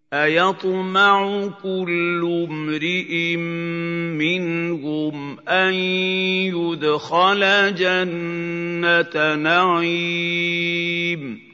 أَيَطْمَعُ كُلُّ امْرِئٍ مِّنْهُمْ أَن يُدْخَلَ جَنَّةَ نَعِيمٍ